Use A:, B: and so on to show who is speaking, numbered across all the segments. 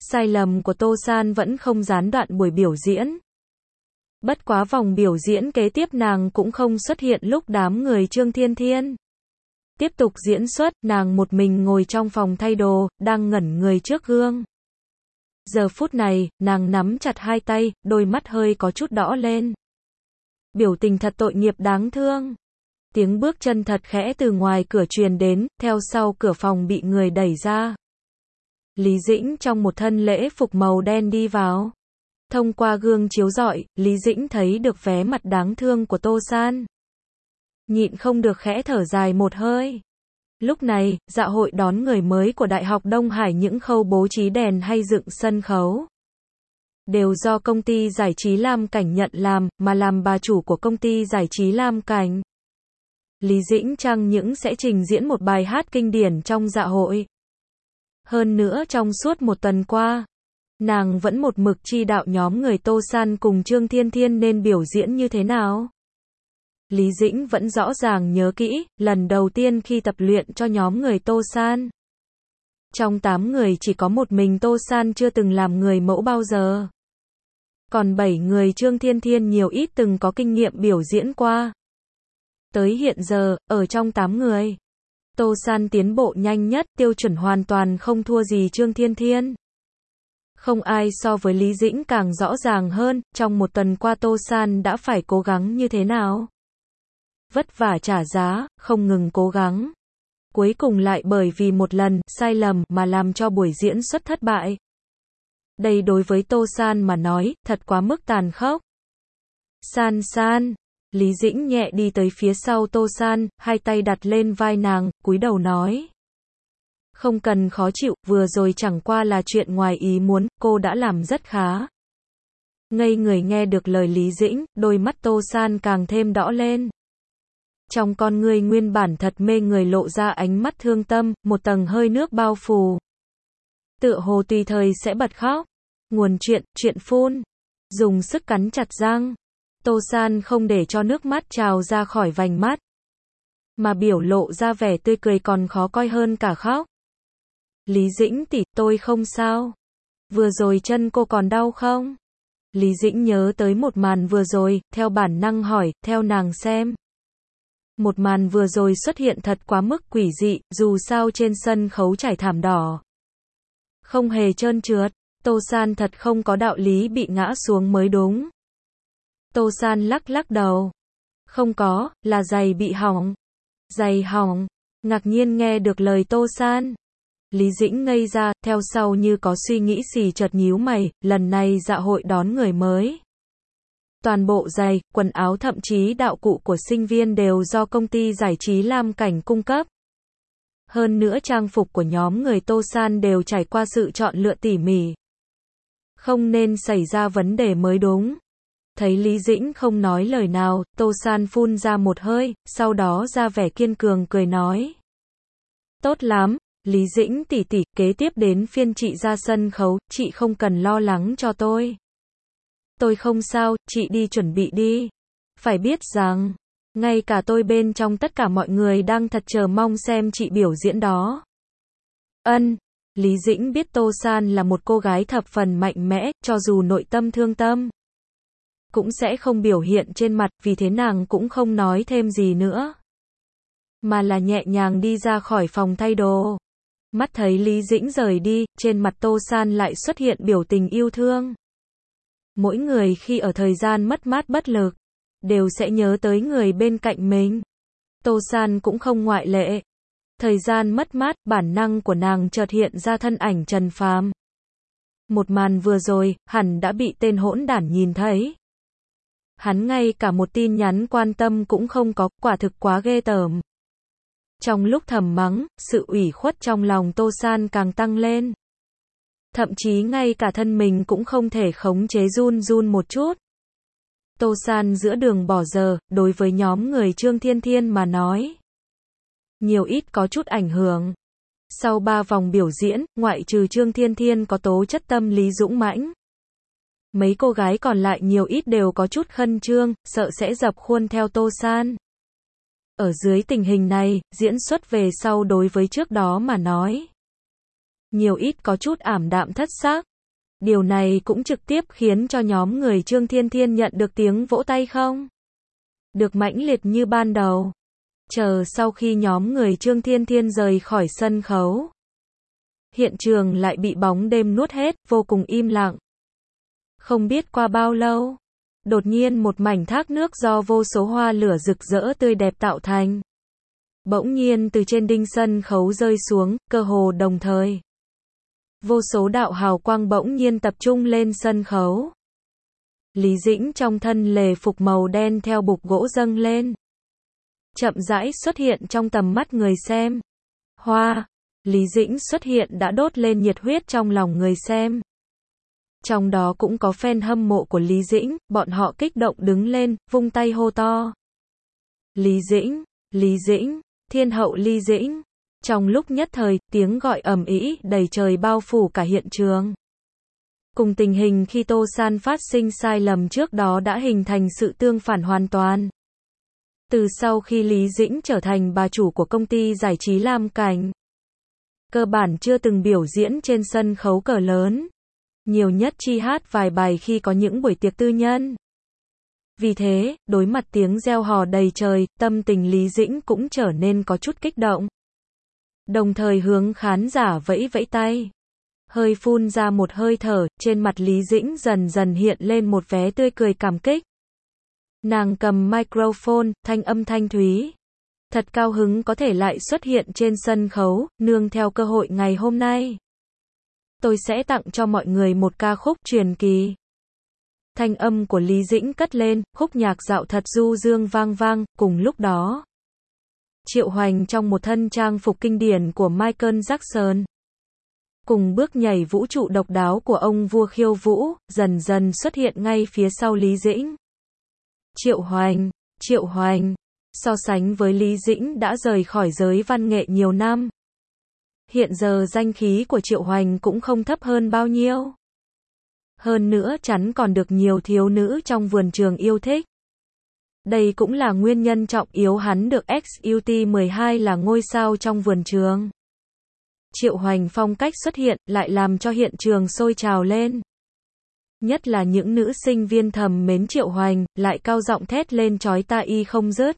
A: sai lầm của Tô San vẫn không gián đoạn buổi biểu diễn. Bất quá vòng biểu diễn kế tiếp nàng cũng không xuất hiện lúc đám người Trương Thiên Thiên tiếp tục diễn xuất, nàng một mình ngồi trong phòng thay đồ, đang ngẩn người trước gương. Giờ phút này, nàng nắm chặt hai tay, đôi mắt hơi có chút đỏ lên. Biểu tình thật tội nghiệp đáng thương. Tiếng bước chân thật khẽ từ ngoài cửa truyền đến, theo sau cửa phòng bị người đẩy ra. Lý Dĩnh trong một thân lễ phục màu đen đi vào. Thông qua gương chiếu rọi, Lý Dĩnh thấy được vẻ mặt đáng thương của Tô San. Nhịn không được khẽ thở dài một hơi. Lúc này, dạ hội đón người mới của Đại học Đông Hải những khâu bố trí đèn hay dựng sân khấu đều do công ty giải trí Lam Cảnh nhận làm, mà làm bà chủ của công ty giải trí Lam Cảnh. Lý Dĩnh chẳng những sẽ trình diễn một bài hát kinh điển trong dạ hội. Hơn nữa trong suốt một tuần qua, nàng vẫn một mực chỉ đạo nhóm người Tô San cùng Trương Thiên Thiên nên biểu diễn như thế nào. Lý Dĩnh vẫn rõ ràng nhớ kỹ, lần đầu tiên khi tập luyện cho nhóm người Tô San. Trong 8 người chỉ có một mình Tô San chưa từng làm người mẫu bao giờ. Còn 7 người Trương Thiên Thiên nhiều ít từng có kinh nghiệm biểu diễn qua. Tới hiện giờ, ở trong 8 người, Tô San tiến bộ nhanh nhất, tiêu chuẩn hoàn toàn không thua gì Trương Thiên Thiên. Không ai so với Lý Dĩnh càng rõ ràng hơn, trong một tuần qua Tô San đã phải cố gắng như thế nào. Vất vả trả giá, không ngừng cố gắng. Cuối cùng lại bởi vì một lần sai lầm mà làm cho buổi diễn xuất thất bại. Đây đối với Tô San mà nói, thật quá mức tàn khốc. San San, Lý Dĩnh nhẹ đi tới phía sau Tô San, hai tay đặt lên vai nàng, cúi đầu nói. Không cần khó chịu, vừa rồi chẳng qua là chuyện ngoài ý muốn, cô đã làm rất khá. Ngây người nghe được lời Lý Dĩnh, đôi mắt Tô San càng thêm đỏ lên. Trong con ngươi nguyên bản thật mê người lộ ra ánh mắt thương tâm, một tầng hơi nước bao phủ. Tựa hồ tùy thời sẽ bật khóc. Nguồn chuyện phun. Dùng sức cắn chặt răng. Tô San không để cho nước mắt trào ra khỏi vành mắt. Mà biểu lộ ra vẻ tươi cười còn khó coi hơn cả khóc. Lý Dĩnh tỷ, tôi không sao. Vừa rồi chân cô còn đau không? Lý Dĩnh nhớ tới một màn vừa rồi, theo bản năng hỏi, theo nàng xem. Một màn vừa rồi xuất hiện thật quá mức quỷ dị, dù sao trên sân khấu trải thảm đỏ. Không hề trơn trượt, Tô San thật không có đạo lý bị ngã xuống mới đúng. Tô San lắc lắc đầu. Không có, là giày bị hỏng. Giày hỏng, ngạc nhiên nghe được lời Tô San. Lý Dĩnh ngây ra, theo sau như có suy nghĩ gì chợt nhíu mày, lần này dạ hội đón người mới. Toàn bộ giày, quần áo thậm chí đạo cụ của sinh viên đều do công ty giải trí Lam Cảnh cung cấp. Hơn nữa trang phục của nhóm người Tô San đều trải qua sự chọn lựa tỉ mỉ. Không nên xảy ra vấn đề mới đúng. Thấy Lý Dĩnh không nói lời nào, Tô San phun ra một hơi, sau đó ra vẻ kiên cường cười nói. Tốt lắm, Lý Dĩnh tỷ tỷ, kế tiếp đến phiên chị ra sân khấu, chị không cần lo lắng cho tôi. Tôi không sao, chị đi chuẩn bị đi. Phải biết rằng, ngay cả tôi bên trong tất cả mọi người đang thật chờ mong xem chị biểu diễn đó. Lý Dĩnh biết Tô San là một cô gái thập phần mạnh mẽ, cho dù nội tâm thương tâm, cũng sẽ không biểu hiện trên mặt, vì thế nàng cũng không nói thêm gì nữa. Mà là nhẹ nhàng đi ra khỏi phòng thay đồ. Mắt thấy Lý Dĩnh rời đi, trên mặt Tô San lại xuất hiện biểu tình yêu thương. Mỗi người khi ở thời gian mất mát bất lực, đều sẽ nhớ tới người bên cạnh mình. Tô San cũng không ngoại lệ. Thời gian mất mát, bản năng của nàng chợt hiện ra thân ảnh Trần Phàm. Một màn vừa rồi, hẳn đã bị tên hỗn đản nhìn thấy. Hắn ngay cả một tin nhắn quan tâm cũng không có, quả thực quá ghê tởm. Trong lúc thầm mắng, sự ủy khuất trong lòng Tô San càng tăng lên. Thậm chí ngay cả thân mình cũng không thể khống chế run run một chút. Tô San giữa đường bỏ giờ, đối với nhóm người Trương Thiên Thiên mà nói, nhiều ít có chút ảnh hưởng. Sau 3 vòng biểu diễn, ngoại trừ Trương Thiên Thiên có tố chất tâm lý dũng mãnh, mấy cô gái còn lại nhiều ít đều có chút khẩn trương, sợ sẽ dập khuôn theo Tô San. Ở dưới tình hình này, diễn xuất về sau đối với trước đó mà nói, nhiều ít có chút ảm đạm thất sắc. Điều này cũng trực tiếp khiến cho nhóm người Trương Thiên Thiên nhận được tiếng vỗ tay không được mãnh liệt như ban đầu. Chờ sau khi nhóm người Trương Thiên Thiên rời khỏi sân khấu, hiện trường lại bị bóng đêm nuốt hết, vô cùng im lặng. Không biết qua bao lâu, đột nhiên một mảnh thác nước do vô số hoa lửa rực rỡ tươi đẹp tạo thành, bỗng nhiên từ trên đinh sân khấu rơi xuống, cơ hồ đồng thời. Vô số đạo hào quang bỗng nhiên tập trung lên sân khấu. Lý Dĩnh trong thân lề phục màu đen theo bục gỗ dâng lên, chậm rãi xuất hiện trong tầm mắt người xem. Hoa, Lý Dĩnh xuất hiện đã đốt lên nhiệt huyết trong lòng người xem. Trong đó cũng có fan hâm mộ của Lý Dĩnh, bọn họ kích động đứng lên, vung tay hô to. Lý Dĩnh, Lý Dĩnh, Thiên hậu Lý Dĩnh. Trong lúc nhất thời, tiếng gọi ầm ĩ đầy trời bao phủ cả hiện trường. Cùng tình hình khi Tô San phát sinh sai lầm trước đó đã hình thành sự tương phản hoàn toàn. Từ sau khi Lý Dĩnh trở thành bà chủ của công ty giải trí Lam Cảnh, cơ bản chưa từng biểu diễn trên sân khấu cỡ lớn. Nhiều nhất chi hát vài bài khi có những buổi tiệc tư nhân. Vì thế, đối mặt tiếng reo hò đầy trời, tâm tình Lý Dĩnh cũng trở nên có chút kích động. Đồng thời hướng khán giả vẫy vẫy tay. Hơi phun ra một hơi thở, trên mặt Lý Dĩnh dần dần hiện lên một vẻ tươi cười cảm kích. Nàng cầm microphone, thanh âm thanh thúy. Thật cao hứng có thể lại xuất hiện trên sân khấu, nương theo cơ hội ngày hôm nay. Tôi sẽ tặng cho mọi người một ca khúc truyền kỳ. Thanh âm của Lý Dĩnh cất lên, khúc nhạc dạo thật du dương vang vang, cùng lúc đó. Triệu Hoành trong một thân trang phục kinh điển của Michael Jackson, cùng bước nhảy vũ trụ độc đáo của ông vua khiêu vũ, dần dần xuất hiện ngay phía sau Lý Dĩnh. Triệu Hoành, so sánh với Lý Dĩnh đã rời khỏi giới văn nghệ nhiều năm. Hiện giờ danh khí của Triệu Hoành cũng không thấp hơn bao nhiêu. Hơn nữa chắn còn được nhiều thiếu nữ trong vườn trường yêu thích. Đây cũng là nguyên nhân trọng yếu hắn được XUT12 là ngôi sao trong vườn trường. Triệu Hoành phong cách xuất hiện, lại làm cho hiện trường sôi trào lên. Nhất là những nữ sinh viên thầm mến Triệu Hoành, lại cao giọng thét lên chói tai không dứt.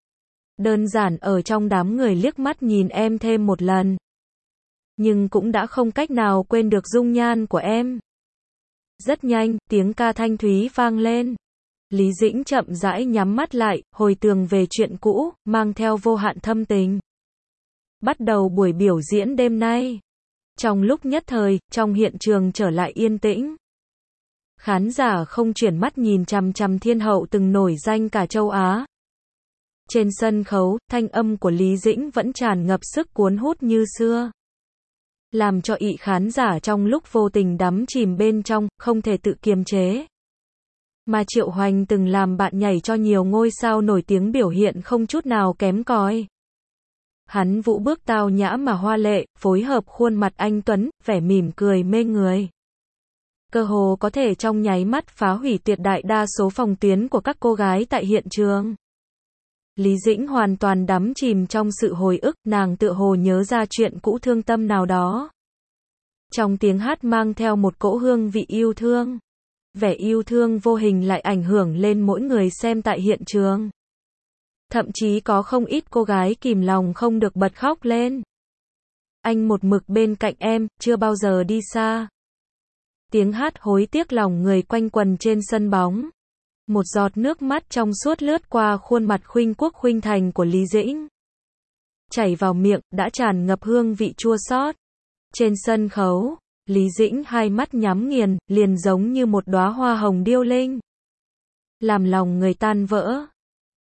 A: Đơn giản ở trong đám người liếc mắt nhìn em thêm một lần. Nhưng cũng đã không cách nào quên được dung nhan của em. Rất nhanh, tiếng ca thanh thúy vang lên. Lý Dĩnh chậm rãi nhắm mắt lại, hồi tưởng về chuyện cũ, mang theo vô hạn thâm tình. Bắt đầu buổi biểu diễn đêm nay. Trong lúc nhất thời, trong hiện trường trở lại yên tĩnh. Khán giả không chuyển mắt nhìn chằm chằm thiên hậu từng nổi danh cả châu Á. Trên sân khấu, thanh âm của Lý Dĩnh vẫn tràn ngập sức cuốn hút như xưa. Làm cho ị khán giả trong lúc vô tình đắm chìm bên trong, không thể tự kiềm chế. Mà Triệu Hoành từng làm bạn nhảy cho nhiều ngôi sao nổi tiếng biểu hiện không chút nào kém cỏi. Hắn vũ bước tao nhã mà hoa lệ, phối hợp khuôn mặt anh tuấn, vẻ mỉm cười mê người. Cơ hồ có thể trong nháy mắt phá hủy tuyệt đại đa số phòng tuyến của các cô gái tại hiện trường. Lý Dĩnh hoàn toàn đắm chìm trong sự hồi ức, nàng tựa hồ nhớ ra chuyện cũ thương tâm nào đó. Trong tiếng hát mang theo một cỗ hương vị yêu thương. Vẻ yêu thương vô hình lại ảnh hưởng lên mỗi người xem tại hiện trường. Thậm chí có không ít cô gái kìm lòng không được bật khóc lên. Anh một mực bên cạnh em, chưa bao giờ đi xa. Tiếng hát hối tiếc lòng người quanh quần trên sân bóng. Một giọt nước mắt trong suốt lướt qua khuôn mặt khuynh quốc khuynh thành của Lý Dĩnh. Chảy vào miệng, đã tràn ngập hương vị chua xót. Trên sân khấu, Lý Dĩnh hai mắt nhắm nghiền, liền giống như một đóa hoa hồng điêu linh. Làm lòng người tan vỡ.